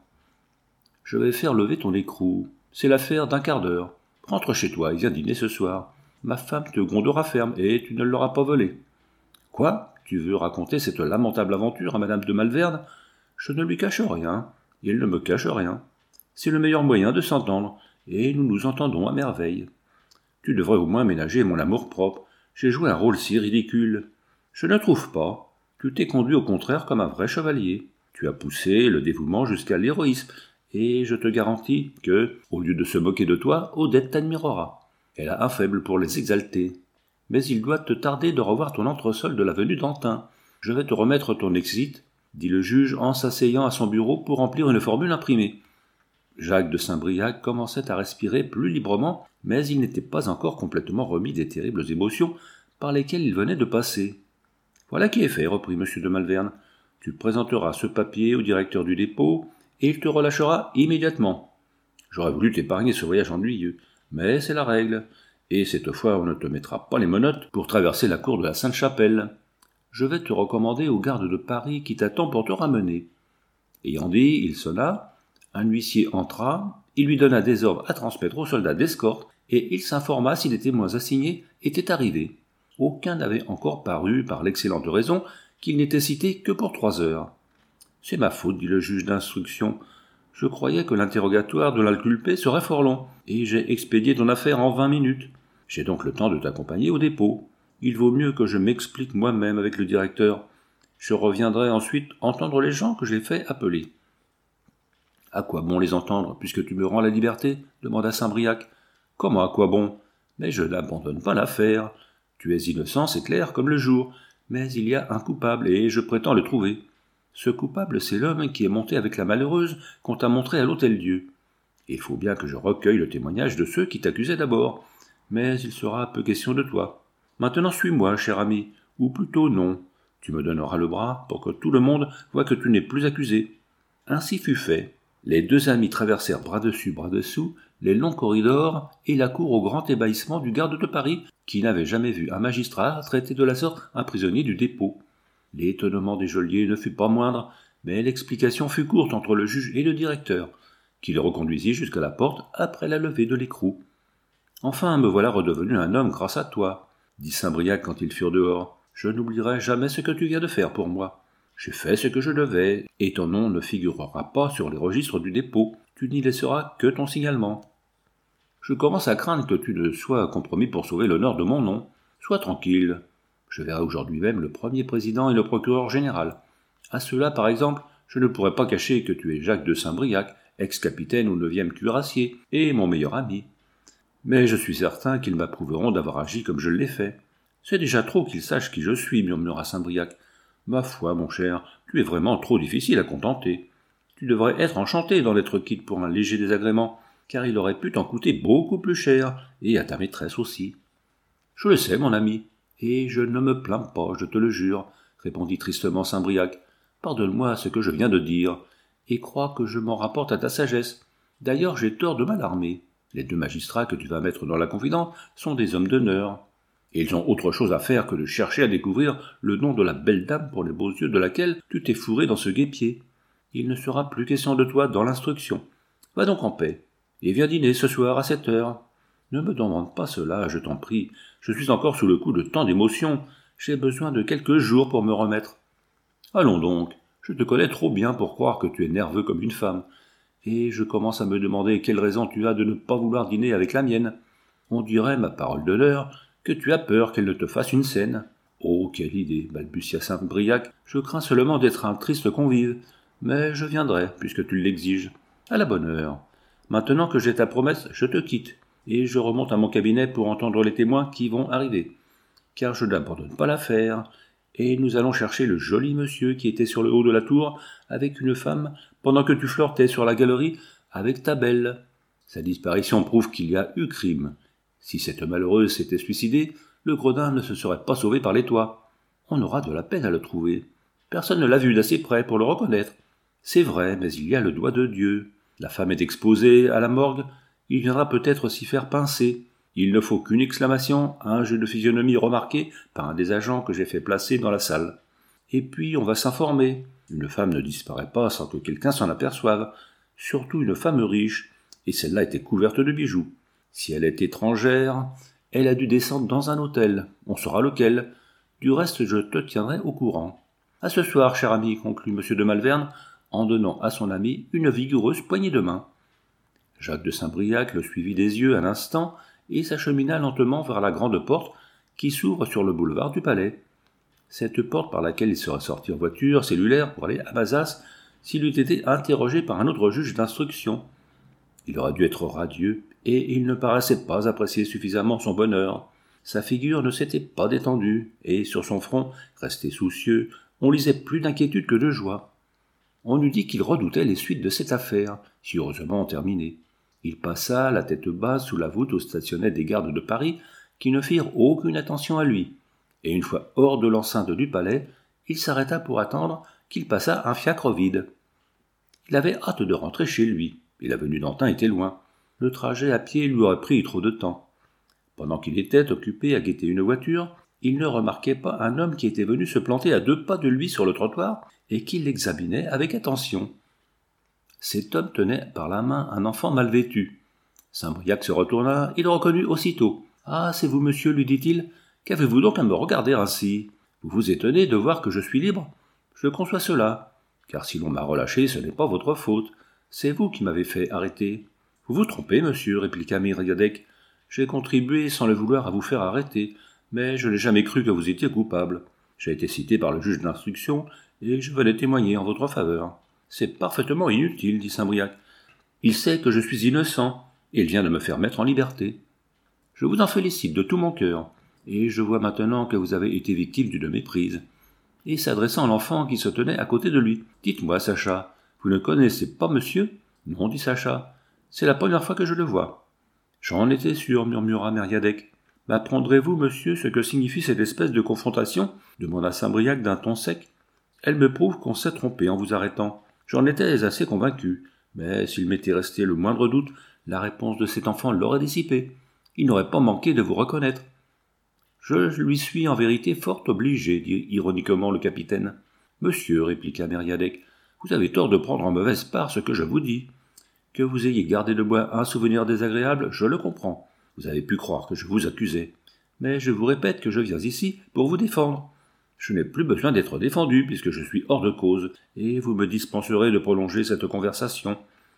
Je vais faire lever ton écrou. C'est l'affaire d'un quart d'heure. Rentre chez toi et viens dîner ce soir. Ma femme te grondera ferme, et tu ne l'auras pas volée. Quoi? Tu veux raconter cette lamentable aventure à madame de Malvern? Je ne lui cache rien. Il ne me cache rien. C'est le meilleur moyen de s'entendre, et nous nous entendons à merveille. Tu devrais au moins ménager mon amour-propre. J'ai joué un rôle si ridicule. Je ne trouve pas. Tu t'es conduit au contraire comme un vrai chevalier. Tu as poussé le dévouement jusqu'à l'héroïsme, et je te garantis que, au lieu de se moquer de toi, Odette t'admirera. Elle a un faible pour les exaltés. Mais il doit te tarder de revoir ton entresol de l'avenue d'Antin. Je vais te remettre ton exit, dit le juge en s'asseyant à son bureau pour remplir une formule imprimée. Jacques de Saint-Briac commençait à respirer plus librement, mais il n'était pas encore complètement remis des terribles émotions par lesquelles il venait de passer. « Voilà qui est fait, reprit M. de Malvern. Tu présenteras ce papier au directeur du dépôt, et il te relâchera immédiatement. J'aurais voulu t'épargner ce voyage ennuyeux, mais c'est la règle, et cette fois on ne te mettra pas les menottes pour traverser la cour de la Sainte-Chapelle. Je vais te recommander au garde de Paris qui t'attend pour te ramener. » Ayant dit, il sonna. Un huissier entra, il lui donna des ordres à transmettre aux soldats d'escorte, et il s'informa si les témoins assignés étaient arrivés. Aucun n'avait encore paru, par l'excellente raison qu'il n'était cité que pour 3 heures. « C'est ma faute, dit le juge d'instruction. Je croyais que l'interrogatoire de l'inculpé serait fort long, et j'ai expédié ton affaire en 20 minutes. J'ai donc le temps de t'accompagner au dépôt. Il vaut mieux que je m'explique moi-même avec le directeur. Je reviendrai ensuite entendre les gens que j'ai fait appeler. » « À quoi bon les entendre, puisque tu me rends la liberté ?» demanda Saint-Briac. « Comment à quoi bon? Mais je n'abandonne pas l'affaire. Tu es innocent, c'est clair, comme le jour, mais il y a un coupable, et je prétends le trouver. Ce coupable, c'est l'homme qui est monté avec la malheureuse qu'on t'a montrée à l'Hôtel-Dieu. Il faut bien que je recueille le témoignage de ceux qui t'accusaient d'abord, mais il sera peu question de toi. Maintenant suis-moi, cher ami, ou plutôt non. Tu me donneras le bras pour que tout le monde voie que tu n'es plus accusé. » Ainsi fut fait. Les 2 amis traversèrent bras dessus, bras dessous, les longs corridors et la cour au grand ébahissement du garde de Paris, qui n'avait jamais vu un magistrat traiter de la sorte un prisonnier du dépôt. L'étonnement des geôliers ne fut pas moindre, mais l'explication fut courte entre le juge et le directeur, qui le reconduisit jusqu'à la porte après la levée de l'écrou. « Enfin, me voilà redevenu un homme grâce à toi, » dit Saint-Briac quand ils furent dehors. « Je n'oublierai jamais ce que tu viens de faire pour moi. J'ai fait ce que je devais, et ton nom ne figurera pas sur les registres du dépôt. Tu n'y laisseras que ton signalement. Je commence à craindre que tu ne sois compromis pour sauver l'honneur de mon nom. Sois tranquille. Je verrai aujourd'hui même le premier président et le procureur général. À cela, par exemple, je ne pourrais pas cacher que tu es Jacques de Saint-Briac, ex-capitaine au 9e cuirassier, et mon meilleur ami. Mais je suis certain qu'ils m'approuveront d'avoir agi comme je l'ai fait. C'est déjà trop qu'ils sachent qui je suis, murmura Saint-Briac. Ma foi, mon cher, tu es vraiment trop difficile à contenter. Tu devrais être enchanté d'en être quitte pour un léger désagrément, car il aurait pu t'en coûter beaucoup plus cher, et à ta maîtresse aussi. Je le sais, mon ami, et je ne me plains pas, je te le jure, répondit tristement Saint-Briac. Pardonne-moi ce que je viens de dire, et crois que je m'en rapporte à ta sagesse. D'ailleurs, j'ai tort de m'alarmer. Les 2 magistrats que tu vas mettre dans la confidence sont des hommes d'honneur, et ils ont autre chose à faire que de chercher à découvrir le nom de la belle dame pour les beaux yeux de laquelle tu t'es fourré dans ce guêpier. Il ne sera plus question de toi dans l'instruction. Va donc en paix, et viens dîner ce soir à 7 heures. Ne me demande pas cela, je t'en prie. Je suis encore sous le coup de tant d'émotions. J'ai besoin de quelques jours pour me remettre. Allons donc, je te connais trop bien pour croire que tu es nerveux comme une femme. Et je commence à me demander quelle raison tu as de ne pas vouloir dîner avec la mienne. On dirait, ma parole d'honneur, que tu as peur qu'elle ne te fasse une scène. Oh, quelle idée, balbutia Saint-Briac. Je crains seulement d'être un triste convive. Mais je viendrai, puisque tu l'exiges. À la bonne heure. Maintenant que j'ai ta promesse, je te quitte, et je remonte à mon cabinet pour entendre les témoins qui vont arriver. Car je n'abandonne pas l'affaire, et nous allons chercher le joli monsieur qui était sur le haut de la tour avec une femme pendant que tu flirtais sur la galerie avec ta belle. Sa disparition prouve qu'il y a eu crime. Si cette malheureuse s'était suicidée, le gredin ne se serait pas sauvé par les toits. On aura de la peine à le trouver. Personne ne l'a vu d'assez près pour le reconnaître. C'est vrai, mais il y a le doigt de Dieu. La femme est exposée à la morgue, il viendra peut-être s'y faire pincer. Il ne faut qu'une exclamation, un jeu de physionomie remarqué par un des agents que j'ai fait placer dans la salle. Et puis on va s'informer. Une femme ne disparaît pas sans que quelqu'un s'en aperçoive, surtout une femme riche, et celle-là était couverte de bijoux. Si elle est étrangère, elle a dû descendre dans un hôtel, on saura lequel. Du reste, je te tiendrai au courant. À ce soir, cher ami, conclut M. de Malvern, en donnant à son ami une vigoureuse poignée de main. Jacques de Saint-Briac le suivit des yeux un instant et s'achemina lentement vers la grande porte qui s'ouvre sur le boulevard du Palais. Cette porte par laquelle il serait sorti en voiture cellulaire pour aller à Bazas s'il eût été interrogé par un autre juge d'instruction. Il aurait dû être radieux, et il ne paraissait pas apprécier suffisamment son bonheur. Sa figure ne s'était pas détendue, et sur son front, resté soucieux, on lisait plus d'inquiétude que de joie. On eût dit qu'il redoutait les suites de cette affaire, si heureusement terminée. Il passa, la tête basse, sous la voûte où stationnaient des gardes de Paris, qui ne firent aucune attention à lui, et une fois hors de l'enceinte du palais, il s'arrêta pour attendre qu'il passât un fiacre vide. Il avait hâte de rentrer chez lui, et la venue d'Antin était loin. Le trajet à pied lui aurait pris trop de temps. Pendant qu'il était occupé à guetter une voiture, il ne remarquait pas un homme qui était venu se planter à 2 pas de lui sur le trottoir et qui l'examinait avec attention. Cet homme tenait par la main un enfant mal vêtu. Saint-Briac se retourna, il le reconnut aussitôt. « Ah, c'est vous, monsieur, lui dit-il. Qu'avez-vous donc à me regarder ainsi? Vous vous étonnez de voir que je suis libre? Je conçois cela, car si l'on m'a relâché, ce n'est pas votre faute. C'est vous qui m'avez fait arrêter. »« Vous vous trompez, monsieur, répliqua Mériadec. J'ai contribué sans le vouloir à vous faire arrêter, mais je n'ai jamais cru que vous étiez coupable. J'ai été cité par le juge d'instruction, et je venais témoigner en votre faveur. »« C'est parfaitement inutile, dit Saint-Briac. Il sait que je suis innocent, et il vient de me faire mettre en liberté. Je vous en félicite de tout mon cœur, et je vois maintenant que vous avez été victime d'une méprise. » Et s'adressant à l'enfant qui se tenait à côté de lui. « Dites-moi, Sacha, vous ne connaissez pas monsieur ?»« Non, dit Sacha. C'est la première fois que je le vois. »« J'en étais sûr, murmura Mériadec. M'apprendrez-vous, monsieur, ce que signifie cette espèce de confrontation ?» demanda Saint-Briac d'un ton sec. « Elle me prouve qu'on s'est trompé en vous arrêtant. J'en étais assez convaincu, mais s'il m'était resté le moindre doute, la réponse de cet enfant l'aurait dissipé. Il n'aurait pas manqué de vous reconnaître. »« Je lui suis en vérité fort obligé, dit ironiquement le capitaine. »« Monsieur, répliqua Mériadec, vous avez tort de prendre en mauvaise part ce que je vous dis. Que vous ayez gardé de moi un souvenir désagréable, je le comprends. Vous avez pu croire que je vous accusais. Mais je vous répète que je viens ici pour vous défendre. Je n'ai plus besoin d'être défendu, puisque je suis hors de cause, et vous me dispenserez de prolonger cette conversation. »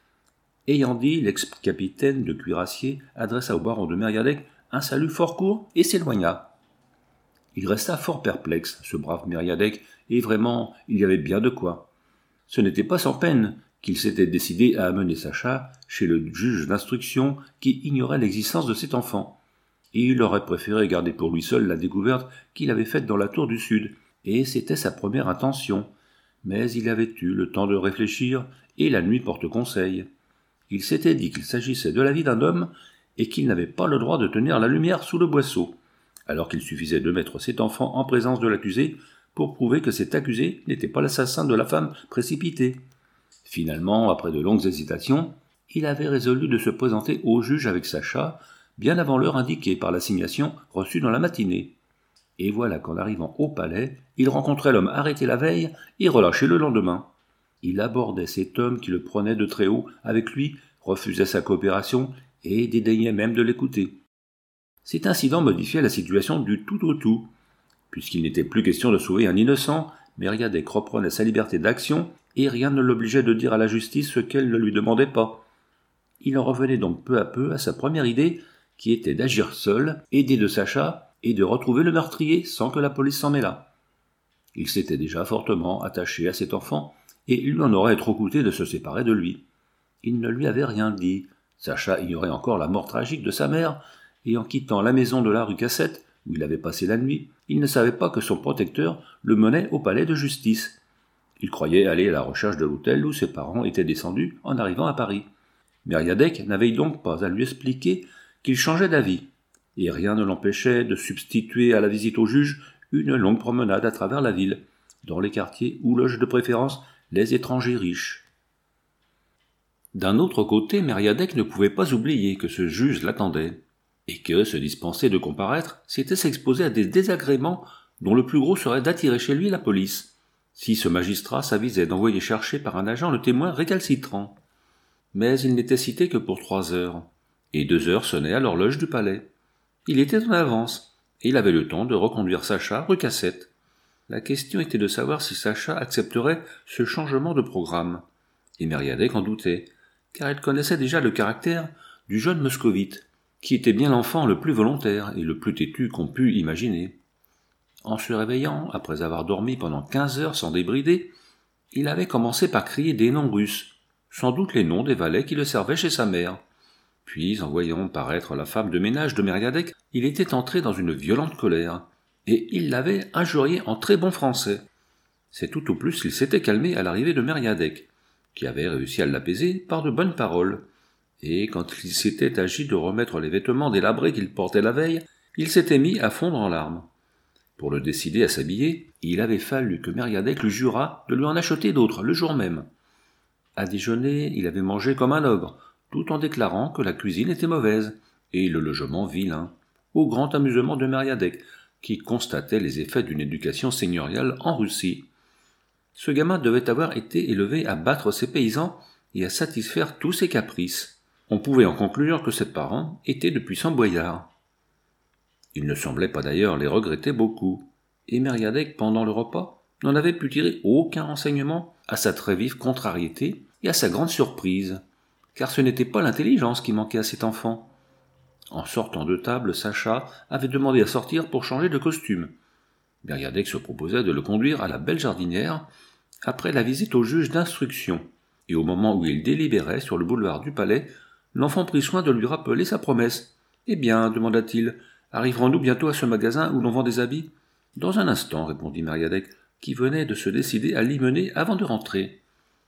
Ayant dit, l'ex-capitaine de cuirassier adressa au baron de Mériadec un salut fort court et s'éloigna. Il resta fort perplexe, ce brave Mériadec, et vraiment, il y avait bien de quoi. Ce n'était pas sans peine qu'il s'était décidé à amener Sacha chez le juge d'instruction qui ignorait l'existence de cet enfant. Et il aurait préféré garder pour lui seul la découverte qu'il avait faite dans la tour du Sud, et c'était sa première intention. Mais il avait eu le temps de réfléchir, et la nuit porte conseil. Il s'était dit qu'il s'agissait de la vie d'un homme, et qu'il n'avait pas le droit de tenir la lumière sous le boisseau, alors qu'il suffisait de mettre cet enfant en présence de l'accusé pour prouver que cet accusé n'était pas l'assassin de la femme précipitée. Finalement, après de longues hésitations, il avait résolu de se présenter au juge avec Sacha, bien avant l'heure indiquée par l'assignation reçue dans la matinée. Et voilà qu'en arrivant au palais, il rencontrait l'homme arrêté la veille et relâché le lendemain. Il abordait cet homme qui le prenait de très haut avec lui, refusait sa coopération et dédaignait même de l'écouter. Cet incident modifiait la situation du tout au tout. Puisqu'il n'était plus question de sauver un innocent, Mériadec reprenait sa liberté d'action et rien ne l'obligeait de dire à la justice ce qu'elle ne lui demandait pas. Il en revenait donc peu à peu à sa première idée, qui était d'agir seul, aidé de Sacha, et de retrouver le meurtrier sans que la police s'en mêlât. Il s'était déjà fortement attaché à cet enfant, et il lui en aurait trop coûté de se séparer de lui. Il ne lui avait rien dit. Sacha ignorait encore la mort tragique de sa mère, et en quittant la maison de la rue Cassette, où il avait passé la nuit, il ne savait pas que son protecteur le menait au palais de justice. Il croyait aller à la recherche de l'hôtel où ses parents étaient descendus en arrivant à Paris. Mériadec n'avait donc pas à lui expliquer qu'il changeait d'avis, et rien ne l'empêchait de substituer à la visite au juge une longue promenade à travers la ville, dans les quartiers où logent de préférence les étrangers riches. D'un autre côté, Mériadec ne pouvait pas oublier que ce juge l'attendait, et que se dispenser de comparaître, c'était s'exposer à des désagréments dont le plus gros serait d'attirer chez lui la police, si ce magistrat s'avisait d'envoyer chercher par un agent le témoin récalcitrant. Mais il n'était cité que pour 3 heures, et 2 heures sonnaient à l'horloge du palais. Il était en avance, et il avait le temps de reconduire Sacha rue Cassette. La question était de savoir si Sacha accepterait ce changement de programme. Et Mériadec en doutait, car il connaissait déjà le caractère du jeune moscovite, qui était bien l'enfant le plus volontaire et le plus têtu qu'on pût imaginer. En se réveillant, après avoir dormi pendant 15 heures sans débrider, il avait commencé par crier des noms russes, sans doute les noms des valets qui le servaient chez sa mère. Puis, en voyant paraître la femme de ménage de Mériadec, il était entré dans une violente colère, et il l'avait injuriée en très bon français. C'est tout au plus qu'il s'était calmé à l'arrivée de Mériadec, qui avait réussi à l'apaiser par de bonnes paroles. Et quand il s'était agi de remettre les vêtements délabrés qu'il portait la veille, il s'était mis à fondre en larmes. Pour le décider à s'habiller, il avait fallu que Mériadec lui jurât de lui en acheter d'autres le jour même. À déjeuner, il avait mangé comme un ogre, tout en déclarant que la cuisine était mauvaise, et le logement vilain, au grand amusement de Mériadec, qui constatait les effets d'une éducation seigneuriale en Russie. Ce gamin devait avoir été élevé à battre ses paysans et à satisfaire tous ses caprices. On pouvait en conclure que ses parents étaient de puissants boyards. Il ne semblait pas d'ailleurs les regretter beaucoup, et Mériadec, pendant le repas, n'en avait pu tirer aucun renseignement à sa très vive contrariété et à sa grande surprise, car ce n'était pas l'intelligence qui manquait à cet enfant. En sortant de table, Sacha avait demandé à sortir pour changer de costume. Mériadec se proposait de le conduire à la belle jardinière après la visite au juge d'instruction, et au moment où il délibérait sur le boulevard du Palais, l'enfant prit soin de lui rappeler sa promesse. « Eh bien, demanda-t-il, arriverons-nous bientôt à ce magasin où l'on vend des habits ?»« Dans un instant, répondit Mériadec, qui venait de se décider à l'y mener avant de rentrer.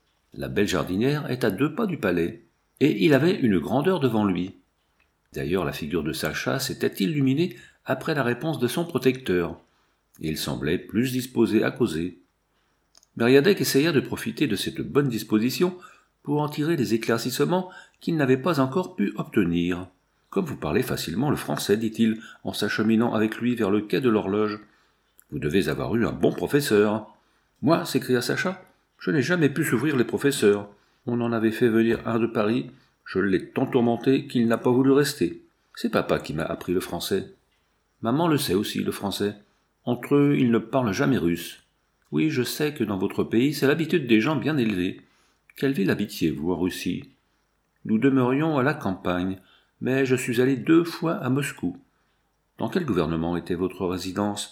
La belle jardinière est à 2 pas du palais, et il avait une grandeur devant lui. D'ailleurs, la figure de Sacha s'était illuminée après la réponse de son protecteur, et il semblait plus disposé à causer. Mériadec essaya de profiter de cette bonne disposition pour en tirer les éclaircissements qu'il n'avait pas encore pu obtenir. « Comme vous parlez facilement le français, dit-il, en s'acheminant avec lui vers le quai de l'horloge. Vous devez avoir eu un bon professeur. »« Moi, s'écria Sacha, je n'ai jamais pu s'ouvrir les professeurs. On en avait fait venir un de Paris, je l'ai tant tourmenté qu'il n'a pas voulu rester. C'est papa qui m'a appris le français. Maman le sait aussi, le français. Entre eux, ils ne parlent jamais russe. Oui, je sais que dans votre pays, c'est l'habitude des gens bien élevés. Quelle ville habitiez-vous en Russie ? Nous demeurions à la campagne, mais je suis allé 2 fois à Moscou. Dans quel gouvernement était votre résidence ?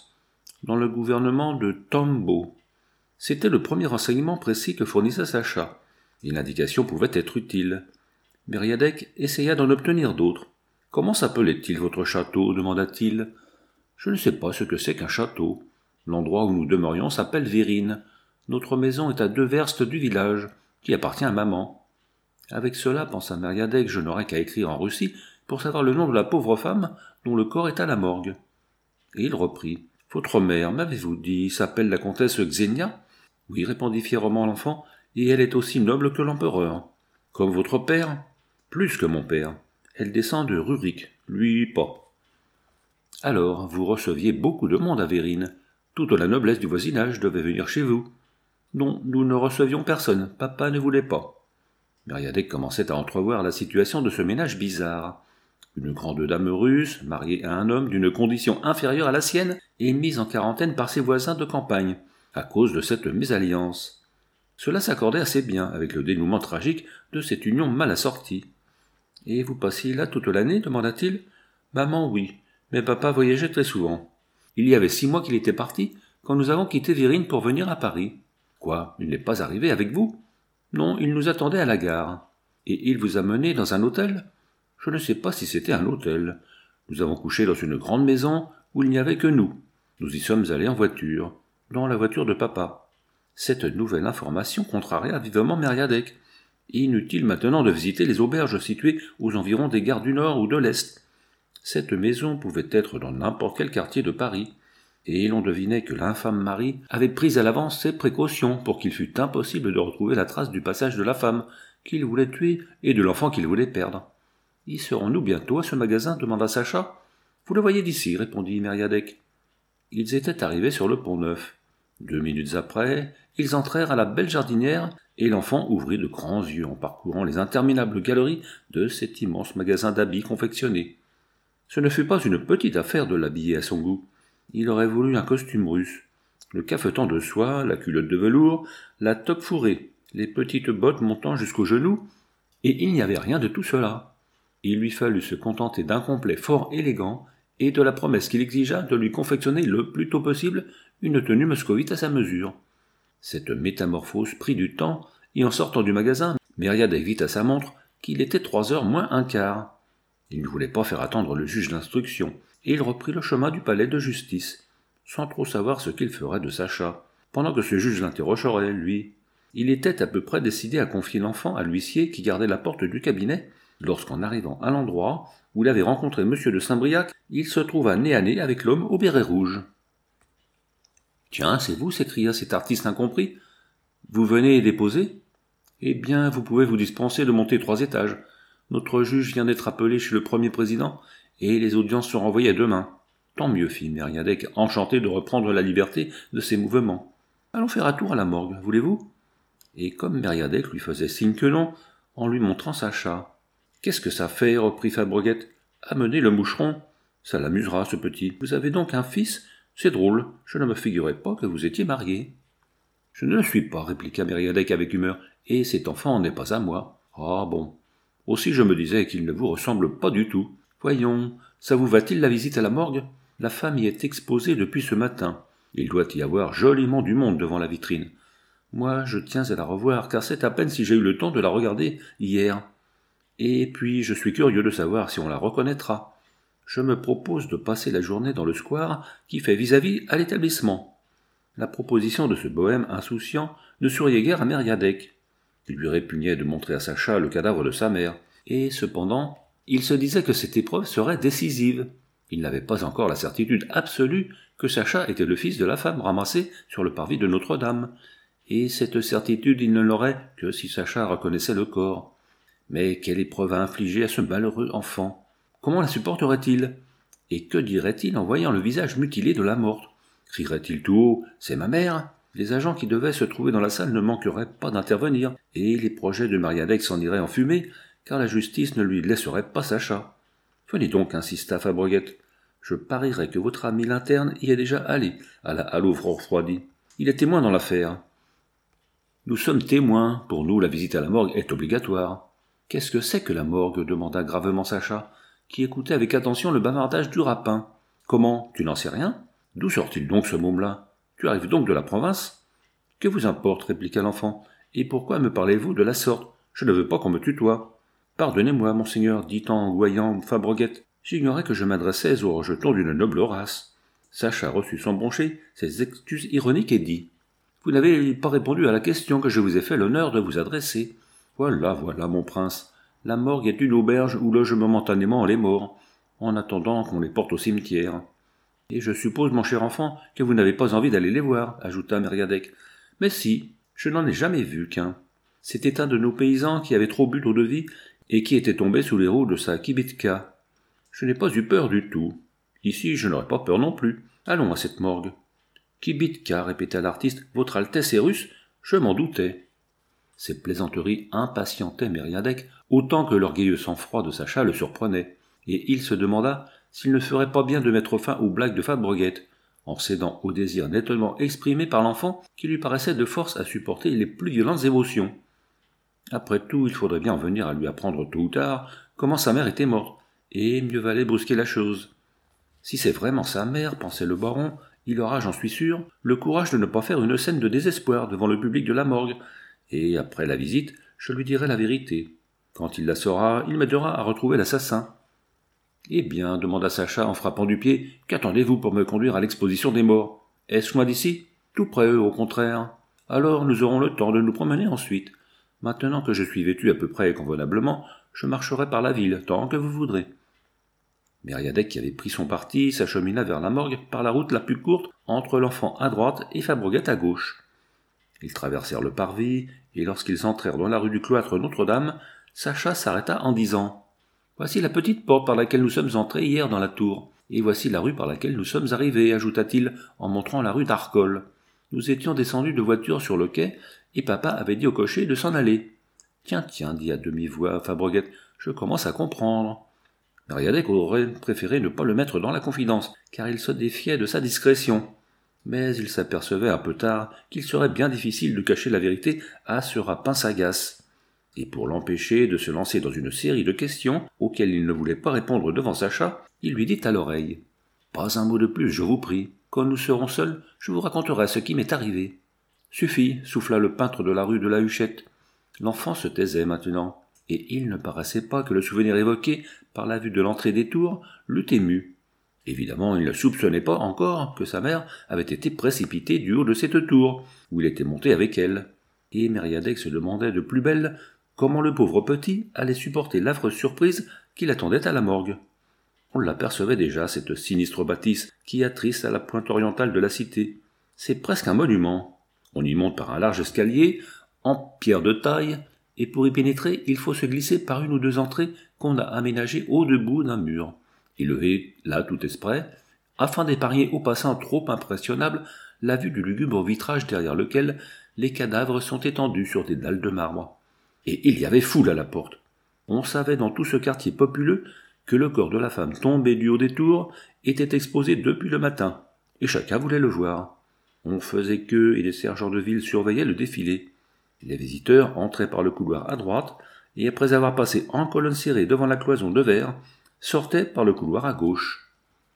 dans le gouvernement de Tombeau. C'était le premier renseignement précis que fournissait Sacha, et l'indication pouvait être utile. Mériadec essaya d'en obtenir d'autres. « Comment s'appelait-il votre château » demanda-t-il. « Je ne sais pas ce que c'est qu'un château. L'endroit où nous demeurions s'appelle Vérines. Notre maison est à 2 verstes du village, qui appartient à maman. » Avec cela, pensa Mériadec, je n'aurai qu'à écrire en Russie pour savoir le nom de la pauvre femme dont le corps est à la morgue. Et il reprit. « Votre mère, m'avez-vous dit, s'appelle la comtesse Xenia ?»« Oui, répondit fièrement l'enfant, et elle est aussi noble que l'empereur. »« Comme votre père ?»« Plus que mon père. Elle descend de Rurik, lui pas. »« Alors, vous receviez beaucoup de monde à Vérines. Toute la noblesse du voisinage devait venir chez vous. »« Non, nous ne recevions personne, papa ne voulait pas. » Mériadec commençait à entrevoir la situation de ce ménage bizarre. Une grande dame russe, mariée à un homme d'une condition inférieure à la sienne, et mise en quarantaine par ses voisins de campagne, à cause de cette mésalliance. Cela s'accordait assez bien avec le dénouement tragique de cette union mal assortie. « Et vous passiez là toute l'année » demanda-t-il. « Maman, oui, mais papa voyageait très souvent. Il y avait 6 mois qu'il était parti, quand nous avons quitté Vérines pour venir à Paris. »« Quoi, il n'est pas arrivé avec vous ?»« Non, il nous attendait à la gare. »« Et il vous a mené dans un hôtel ?» ?»« Je ne sais pas si c'était un hôtel. Nous avons couché dans une grande maison où il n'y avait que nous. Nous y sommes allés en voiture, dans la voiture de papa. » Cette nouvelle information contraria vivement Mériadec. Inutile maintenant de visiter les auberges situées aux environs des gares du Nord ou de l'Est. Cette maison pouvait être dans n'importe quel quartier de Paris, et l'on devinait que l'infâme mari avait pris à l'avance ses précautions pour qu'il fût impossible de retrouver la trace du passage de la femme qu'il voulait tuer et de l'enfant qu'il voulait perdre. « Y serons-nous bientôt à ce magasin » demanda Sacha. « Vous le voyez d'ici » répondit Mériadec. Ils étaient arrivés sur le Pont-Neuf. 2 minutes après, ils entrèrent à la belle jardinière, et l'enfant ouvrit de grands yeux en parcourant les interminables galeries de cet immense magasin d'habits confectionnés. Ce ne fut pas une petite affaire de l'habiller à son goût. Il aurait voulu un costume russe, le cafetan de soie, la culotte de velours, la toque fourrée, les petites bottes montant jusqu'aux genoux, et il n'y avait rien de tout cela. Il lui fallut se contenter d'un complet fort élégant et de la promesse qu'il exigea de lui confectionner le plus tôt possible une tenue moscovite à sa mesure. Cette métamorphose prit du temps, et en sortant du magasin, Mériadec vit à sa montre qu'il était 3h moins un quart. Il ne voulait pas faire attendre le juge d'instruction, et il reprit le chemin du palais de justice, sans trop savoir ce qu'il ferait de Sacha, pendant que ce juge l'interrogerait, lui. Il était à peu près décidé à confier l'enfant à l'huissier qui gardait la porte du cabinet, lorsqu'en arrivant à l'endroit où il avait rencontré M. de Saint-Briac, il se trouva nez à nez avec l'homme au béret rouge. « Tiens, c'est vous » s'écria cet artiste incompris. « Vous venez déposer ?»« Eh bien, vous pouvez vous dispenser de monter 3 étages. Notre juge vient d'être appelé chez le premier président, et les audiences sont renvoyées demain. »« Tant mieux » fit Mériadec, enchanté de reprendre la liberté de ses mouvements. « Allons faire un tour à la morgue, voulez-vous » Et comme Mériadec lui faisait signe que non, en lui montrant Sacha. « Qu'est-ce que ça fait » reprit Fabreguette. « Amenez le moucheron. Ça l'amusera, ce petit. Vous avez donc un fils ? C'est drôle, je ne me figurais pas que vous étiez marié. »« Je ne le suis pas, » répliqua Mériadec avec humeur, « et cet enfant n'est pas à moi. »« Ah bon. Aussi je me disais qu'il ne vous ressemble pas du tout. Voyons, ça vous va-t-il la visite à la morgue ? La femme y est exposée depuis ce matin. Il doit y avoir joliment du monde devant la vitrine. Moi, je tiens à la revoir, car c'est à peine si j'ai eu le temps de la regarder hier. Et puis, je suis curieux de savoir si on la reconnaîtra. Je me propose de passer la journée dans le square qui fait vis-à-vis à l'établissement. » La proposition de ce bohème insouciant ne souriait guère à Mériadec. Il lui répugnait de montrer à Sacha le cadavre de sa mère, et cependant, il se disait que cette épreuve serait décisive. Il n'avait pas encore la certitude absolue que Sacha était le fils de la femme ramassée sur le parvis de Notre-Dame, et cette certitude il ne l'aurait que si Sacha reconnaissait le corps. Mais quelle épreuve à infliger à ce malheureux enfant ? Comment la supporterait-il ? Et que dirait-il en voyant le visage mutilé de la morte ? Crierait-il tout haut « C'est ma mère !» Les agents qui devaient se trouver dans la salle ne manqueraient pas d'intervenir, et les projets de Mériadec s'en iraient en fumée, car la justice ne lui laisserait pas Sacha. « Venez donc » insista Fabreguette. « Je parierais que votre ami l'interne y est déjà allé, à la Halovre refroidie. Il est témoin dans l'affaire. »« Nous sommes témoins. Pour nous, la visite à la morgue est obligatoire. »« Qu'est-ce que c'est que la morgue » demanda gravement Sacha, qui écoutait avec attention le bavardage du rapin. « Comment, tu n'en sais rien ?» D'où sort-il donc ce môme-là? Tu arrives donc de la province? Que vous importe, répliqua l'enfant. Et pourquoi me parlez-vous de la sorte? Je ne veux pas qu'on me tutoie. Pardonnez-moi, monseigneur, dit en voyant Fabreguette. J'ignorais que je m'adressais aux rejetons d'une noble race. Sacha reçut sans broncher ses excuses ironiques et dit: Vous n'avez pas répondu à la question que je vous ai fait l'honneur de vous adresser. Voilà, mon prince. La morgue est une auberge où logent momentanément les morts, en attendant qu'on les porte au cimetière. Et je suppose, mon cher enfant, que vous n'avez pas envie d'aller les voir, ajouta Mériadec. Mais si, je n'en ai jamais vu qu'un. C'était un de nos paysans qui avait trop bu d'eau-de-vie et qui était tombé sous les roues de sa kibitka. Je n'ai pas eu peur du tout. Ici, je n'aurais pas peur non plus. Allons à cette morgue. Kibitka, répéta l'artiste, votre Altesse est russe? Je m'en doutais. Ces plaisanteries impatientaient Mériadec autant que l'orgueilleux sang-froid de Sacha le surprenait, et il se demanda s'il ne ferait pas bien de mettre fin aux blagues de Fabreguette, en cédant au désir nettement exprimé par l'enfant qui lui paraissait de force à supporter les plus violentes émotions. Après tout, il faudrait bien en venir à lui apprendre tôt ou tard comment sa mère était morte, et mieux valait brusquer la chose. Si c'est vraiment sa mère, pensait le baron, il aura, j'en suis sûr, le courage de ne pas faire une scène de désespoir devant le public de la morgue, et après la visite, je lui dirai la vérité. Quand il la saura, il m'aidera à retrouver l'assassin. Eh bien, demanda Sacha en frappant du pied, qu'attendez-vous pour me conduire à l'exposition des morts? Est-ce loin d'ici? Tout près, au contraire. Alors nous aurons le temps de nous promener ensuite. Maintenant que je suis vêtu à peu près convenablement, je marcherai par la ville, tant que vous voudrez. Mériadec, qui avait pris son parti, s'achemina vers la morgue par la route la plus courte entre l'enfant à droite et Fabreguette à gauche. Ils traversèrent le parvis, et lorsqu'ils entrèrent dans la rue du cloître Notre-Dame, Sacha s'arrêta en disant: « Voici la petite porte par laquelle nous sommes entrés hier dans la tour, et voici la rue par laquelle nous sommes arrivés, ajouta-t-il en montrant la rue d'Arcole. Nous étions descendus de voiture sur le quai, et papa avait dit au cocher de s'en aller. Tiens, dit à demi-voix Fabreguette, je commence à comprendre. Mériadec aurait préféré ne pas le mettre dans la confidence, car il se défiait de sa discrétion. Mais il s'apercevait un peu tard qu'il serait bien difficile de cacher la vérité à ce rapin sagace. Et pour l'empêcher de se lancer dans une série de questions auxquelles il ne voulait pas répondre devant Sacha, il lui dit à l'oreille: « Pas un mot de plus, je vous prie. Quand nous serons seuls, je vous raconterai ce qui m'est arrivé. » « Suffit, souffla le peintre de la rue de la Huchette. L'enfant se taisait maintenant, et il ne paraissait pas que le souvenir évoqué par la vue de l'entrée des tours l'eût ému. Évidemment, il ne soupçonnait pas encore que sa mère avait été précipitée du haut de cette tour, où il était monté avec elle. Et Mériadec se demandait de plus belle comment le pauvre petit allait supporter l'affreuse surprise qui l'attendait à la morgue. On l'apercevait déjà, cette sinistre bâtisse qui attriste à la pointe orientale de la cité. C'est presque un monument. On y monte par un large escalier, en pierre de taille, et pour y pénétrer, il faut se glisser par une ou deux entrées qu'on a aménagées au-debout d'un mur, élevé là tout exprès, afin d'épargner aux passants trop impressionnables la vue du lugubre vitrage derrière lequel les cadavres sont étendus sur des dalles de marbre. Et il y avait foule à la porte. On savait dans tout ce quartier populeux que le corps de la femme tombée du haut des tours était exposé depuis le matin, et chacun voulait le voir. On faisait queue et les sergents de ville surveillaient le défilé. Les visiteurs entraient par le couloir à droite, et après avoir passé en colonne serrée devant la cloison de verre, sortaient par le couloir à gauche.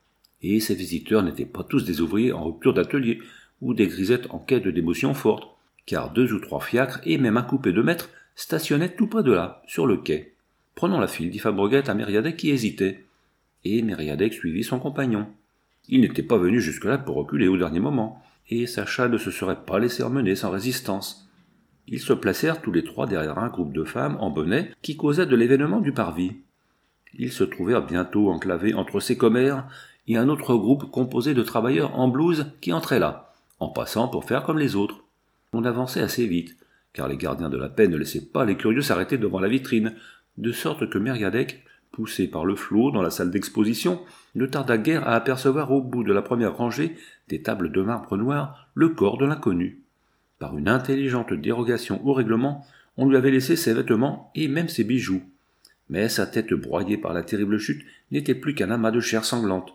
Et ces visiteurs n'étaient pas tous des ouvriers en rupture d'atelier, ou des grisettes en quête d'émotions fortes, car 2 ou 3 fiacres et même un coupé de maître stationnaient tout près de là, sur le quai. Prenons la file, dit Fabreguette à Mériadec qui hésitait. Et Mériadec suivit son compagnon. Il n'était pas venu jusque-là pour reculer au dernier moment, et Sacha ne se serait pas laissé emmener sans résistance. Ils se placèrent tous les trois derrière un groupe de femmes en bonnet qui causaient de l'événement du parvis. Ils se trouvèrent bientôt enclavés entre ces commères et un autre groupe composé de travailleurs en blouse qui entraient là, en passant pour faire comme les autres. On avançait assez vite, car les gardiens de la paix ne laissaient pas les curieux s'arrêter devant la vitrine, de sorte que Mériadec, poussé par le flot dans la salle d'exposition, ne tarda guère à apercevoir au bout de la première rangée des tables de marbre noir le corps de l'inconnu. Par une intelligente dérogation au règlement, on lui avait laissé ses vêtements et même ses bijoux. Mais sa tête broyée par la terrible chute n'était plus qu'un amas de chair sanglante.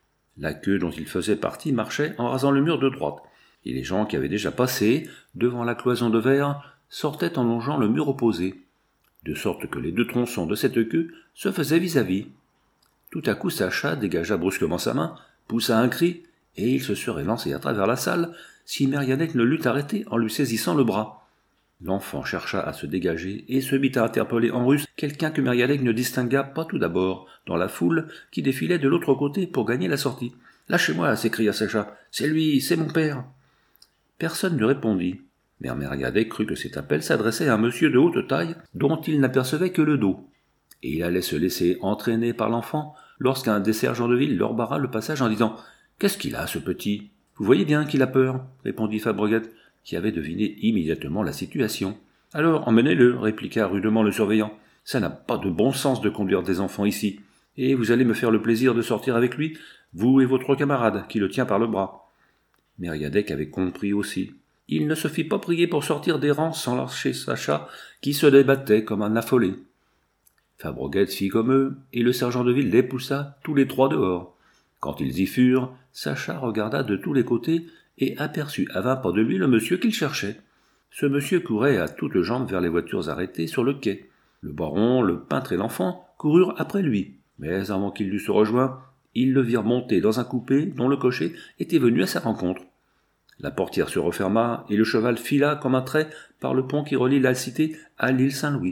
La queue dont il faisait partie marchait en rasant le mur de droite, et les gens qui avaient déjà passé, devant la cloison de verre, sortaient en longeant le mur opposé, de sorte que les 2 tronçons de cette queue se faisaient vis-à-vis. Tout à coup Sacha dégagea brusquement sa main, poussa un cri, et il se serait lancé à travers la salle si Mériadec ne l'eût arrêté en lui saisissant le bras. L'enfant chercha à se dégager et se mit à interpeller en russe quelqu'un que Mériadec ne distingua pas tout d'abord dans la foule qui défilait de l'autre côté pour gagner la sortie. « Lâchez-moi » s'écria Sacha. « C'est lui, c'est mon père !» Personne ne répondit. Mère Mériadec crut que cet appel s'adressait à un monsieur de haute taille dont il n'apercevait que le dos. Et il allait se laisser entraîner par l'enfant lorsqu'un des sergents de ville leur barra le passage en disant « Qu'est-ce qu'il a, ce petit ?»« Vous voyez bien qu'il a peur, » répondit Fabreguette, qui avait deviné immédiatement la situation. « Alors, emmenez-le, » répliqua rudement le surveillant. « Ça n'a pas de bon sens de conduire des enfants ici. Et vous allez me faire le plaisir de sortir avec lui, vous et votre camarade, qui le tient par le bras. » Mériadec avait compris aussi. Il ne se fit pas prier pour sortir des rangs sans lâcher Sacha, qui se débattait comme un affolé. Fabreguette fit comme eux, et le sergent de ville les poussa tous les trois dehors. Quand ils y furent, Sacha regarda de tous les côtés et aperçut à 20 pas de lui le monsieur qu'il cherchait. Ce monsieur courait à toutes jambes vers les voitures arrêtées sur le quai. Le baron, le peintre et l'enfant coururent après lui, mais avant qu'il dût se rejoindre, ils le virent monter dans un coupé dont le cocher était venu à sa rencontre. La portière se referma et le cheval fila comme un trait par le pont qui relie la cité à l'île Saint-Louis.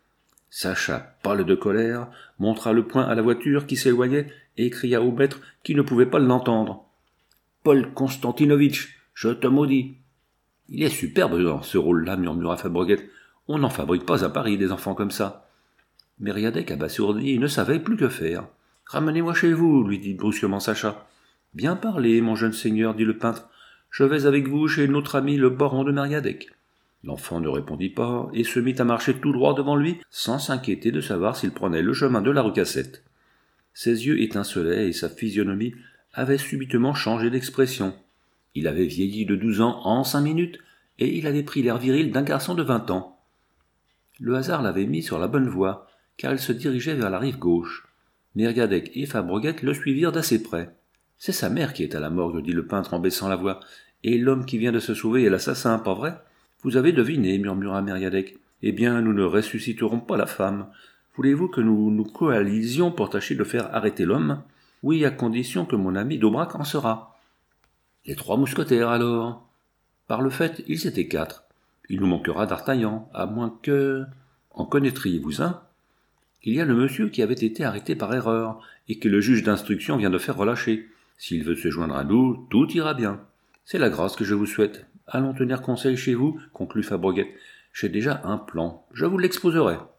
Sacha, pâle de colère, montra le poing à la voiture qui s'éloignait et cria au maître qui ne pouvait pas l'entendre. « Paul Konstantinovitch, je te maudis !»« Il est superbe dans ce rôle-là, » murmura Fabreguette. « On n'en fabrique pas à Paris des enfants comme ça. » Mériadec, abasourdi, ne savait plus que faire. « Ramenez-moi chez vous, » lui dit brusquement Sacha. « Bien parlé, mon jeune seigneur, dit le peintre. Je vais avec vous chez notre ami le baron de Mériadec. » L'enfant ne répondit pas et se mit à marcher tout droit devant lui, sans s'inquiéter de savoir s'il prenait le chemin de la rue Cassette. Ses yeux étincelaient et sa physionomie avait subitement changé d'expression. Il avait vieilli de 12 ans en 5 minutes, et il avait pris l'air viril d'un garçon de 20 ans. Le hasard l'avait mis sur la bonne voie, car il se dirigeait vers la rive gauche. Mériadec et Fabreguette le suivirent d'assez près. « C'est sa mère qui est à la morgue, » dit le peintre en baissant la voix, « et l'homme qui vient de se sauver est l'assassin, pas vrai ?»« Vous avez deviné, » murmura Mériadec. « Eh bien, nous ne ressusciterons pas la femme. Voulez-vous que nous nous coalisions pour tâcher de faire arrêter l'homme ? Oui, à condition que mon ami d'Aubrac en sera. » Les 3 mousquetaires, alors ? Par le fait, ils étaient 4. Il nous manquera d'Artagnan, à moins que... En connaîtriez-vous un ? Il y a le monsieur qui avait été arrêté par erreur, et que le juge d'instruction vient de faire relâcher. S'il veut se joindre à nous, tout ira bien. C'est la grâce que je vous souhaite. Allons tenir conseil chez vous, conclut Fabreguette. J'ai déjà un plan. Je vous l'exposerai.